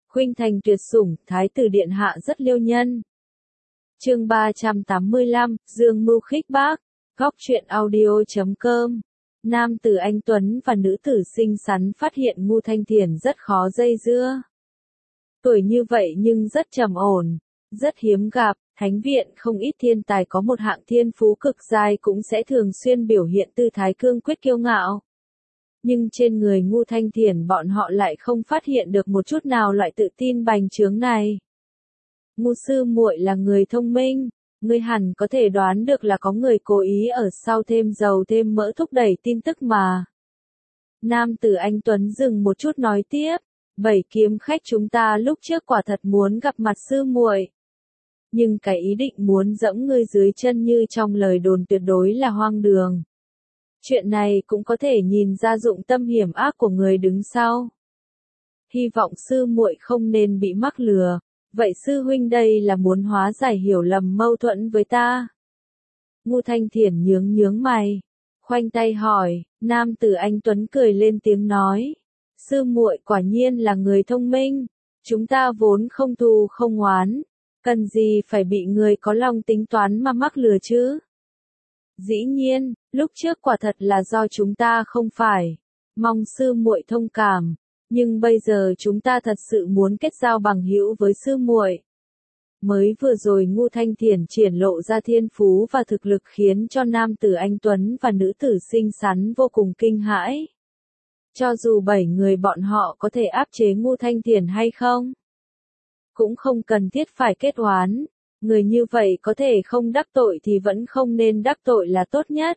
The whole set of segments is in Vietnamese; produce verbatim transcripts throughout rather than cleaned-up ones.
Khuynh thành tuyệt sủng, thái tử điện hạ rất liêu nhân. Chương ba trăm tám mươi lăm, Dương mưu khích bác. Góc truyện audio chấm com. Nam tử anh tuấn và nữ tử xinh xắn phát hiện Ngưu Thanh Thiền rất khó dây dưa. Tuổi như vậy nhưng rất trầm ổn, rất hiếm gặp, thánh viện không ít thiên tài có một hạng thiên phú cực giai cũng sẽ thường xuyên biểu hiện tư thái cương quyết kiêu ngạo. Nhưng trên người Ngưu Thanh Thiền bọn họ lại không phát hiện được một chút nào loại tự tin bành trướng này. Ngưu sư muội là người thông minh, ngươi hẳn có thể đoán được là có người cố ý ở sau thêm dầu thêm mỡ thúc đẩy tin tức mà. Nam tử anh tuấn dừng một chút nói tiếp, bảy kiếm khách chúng ta lúc trước quả thật muốn gặp mặt sư muội. Nhưng cái ý định muốn dẫm ngươi dưới chân như trong lời đồn tuyệt đối là hoang đường. Chuyện này cũng có thể nhìn ra dụng tâm hiểm ác của người đứng sau. Hy vọng sư muội không nên bị mắc lừa, vậy sư huynh đây là muốn hóa giải hiểu lầm mâu thuẫn với ta. Ngưu Thanh Thiền nhướng nhướng mày, khoanh tay hỏi, nam tử anh tuấn cười lên tiếng nói, sư muội quả nhiên là người thông minh, chúng ta vốn không thù không oán, cần gì phải bị người có lòng tính toán mà mắc lừa chứ. Dĩ nhiên, lúc trước quả thật là do chúng ta không phải, mong sư muội thông cảm, nhưng bây giờ chúng ta thật sự muốn kết giao bằng hữu với sư muội. Mới vừa rồi Ngưu Thanh Thiền triển lộ ra thiên phú và thực lực khiến cho nam tử anh tuấn và nữ tử xinh xắn vô cùng kinh hãi. Cho dù bảy người bọn họ có thể áp chế Ngưu Thanh Thiền hay không, cũng không cần thiết phải kết oán. Người như vậy có thể không đắc tội thì vẫn không nên đắc tội là tốt nhất.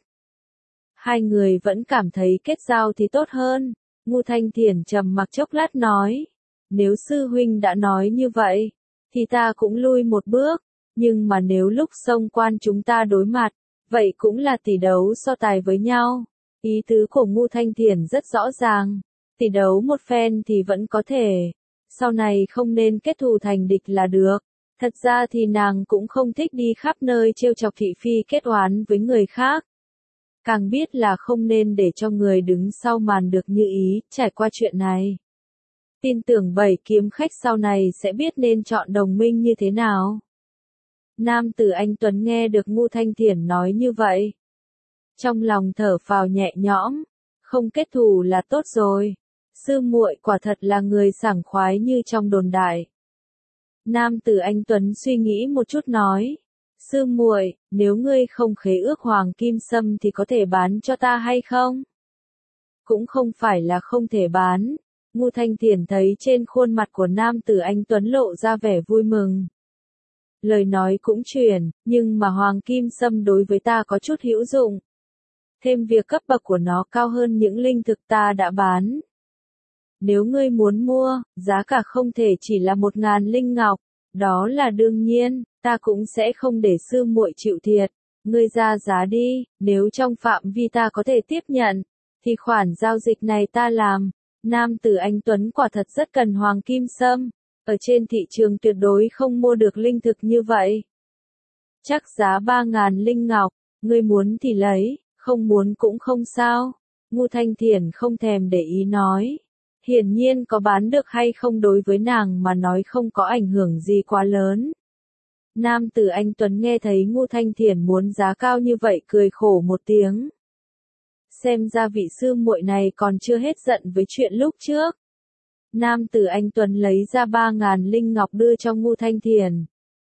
Hai người vẫn cảm thấy kết giao thì tốt hơn. Ngưu Thanh Thiền trầm mặc chốc lát nói, nếu sư huynh đã nói như vậy, thì ta cũng lui một bước, nhưng mà nếu lúc xông quan chúng ta đối mặt, vậy cũng là tỷ đấu so tài với nhau. Ý tứ của Ngưu Thanh Thiền rất rõ ràng, tỷ đấu một phen thì vẫn có thể, sau này không nên kết thù thành địch là được. Thật ra thì nàng cũng không thích đi khắp nơi trêu chọc thị phi kết oán với người khác. Càng biết là không nên để cho người đứng sau màn được như ý, trải qua chuyện này. Tin tưởng bảy kiếm khách sau này sẽ biết nên chọn đồng minh như thế nào. Nam tử anh tuấn nghe được Ngưu Thanh Thiền nói như vậy. Trong lòng thở phào nhẹ nhõm, không kết thù là tốt rồi. Sư muội quả thật là người sảng khoái như trong đồn đại. Nam tử anh tuấn suy nghĩ một chút nói, sư muội, nếu ngươi không khế ước hoàng kim sâm thì có thể bán cho ta hay không? Cũng không phải là không thể bán. Ngưu Thanh Thiền thấy trên khuôn mặt của nam tử anh tuấn lộ ra vẻ vui mừng. Lời nói cũng truyền, nhưng mà hoàng kim sâm đối với ta có chút hữu dụng. Thêm việc cấp bậc của nó cao hơn những linh thực ta đã bán. Nếu ngươi muốn mua, giá cả không thể chỉ là một ngàn linh ngọc, đó là đương nhiên, ta cũng sẽ không để sư muội chịu thiệt. Ngươi ra giá đi, nếu trong phạm vi ta có thể tiếp nhận, thì khoản giao dịch này ta làm. Nam tử anh tuấn quả thật rất cần hoàng kim sâm, ở trên thị trường tuyệt đối không mua được linh thực như vậy. Chắc giá ba ngàn linh ngọc, ngươi muốn thì lấy, không muốn cũng không sao. Ngưu Thanh Thiền không thèm để ý nói. Hiển nhiên có bán được hay không đối với nàng mà nói không có ảnh hưởng gì quá lớn. Nam tử anh tuấn nghe thấy Ngưu Thanh Thiền muốn giá cao như vậy cười khổ một tiếng. Xem ra vị sư muội này còn chưa hết giận với chuyện lúc trước. Nam tử anh tuấn lấy ra ba ngàn linh ngọc đưa cho Ngưu Thanh Thiền.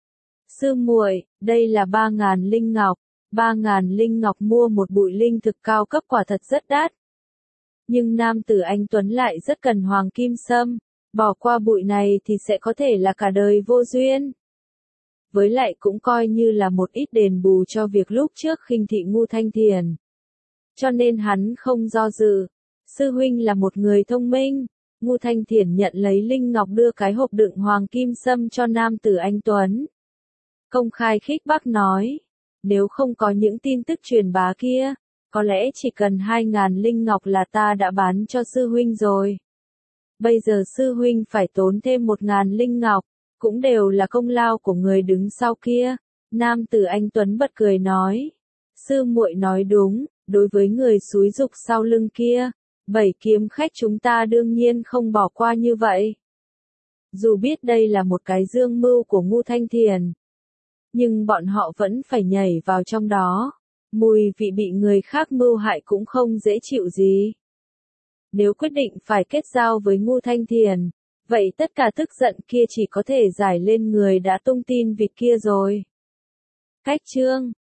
Sư muội, đây là ba ngàn linh ngọc, ba ngàn linh ngọc mua một bụi linh thực cao cấp quả thật rất đắt. Nhưng nam tử anh tuấn lại rất cần hoàng kim sâm, bỏ qua bụi này thì sẽ có thể là cả đời vô duyên. Với lại cũng coi như là một ít đền bù cho việc lúc trước khinh thị Ngưu Thanh Thiền. Cho nên hắn không do dự. Sư huynh là một người thông minh. Ngưu Thanh Thiền nhận lấy linh ngọc đưa cái hộp đựng hoàng kim sâm cho nam tử anh tuấn. Công khai khích bác nói, nếu không có những tin tức truyền bá kia, có lẽ chỉ cần hai ngàn linh ngọc là ta đã bán cho sư huynh rồi. Bây giờ sư huynh phải tốn thêm một ngàn linh ngọc, cũng đều là công lao của người đứng sau kia. Nam tử anh tuấn bật cười nói, sư muội nói đúng, đối với người xúi giục sau lưng kia, bảy kiếm khách chúng ta đương nhiên không bỏ qua như vậy. Dù biết đây là một cái dương mưu của Ngô Thanh Thiền, nhưng bọn họ vẫn phải nhảy vào trong đó. Mùi vị bị người khác mưu hại cũng không dễ chịu gì. Nếu quyết định phải kết giao với Ngô Thanh Thiền, vậy tất cả tức giận kia chỉ có thể giải lên người đã tung tin vịt kia rồi. Cách chương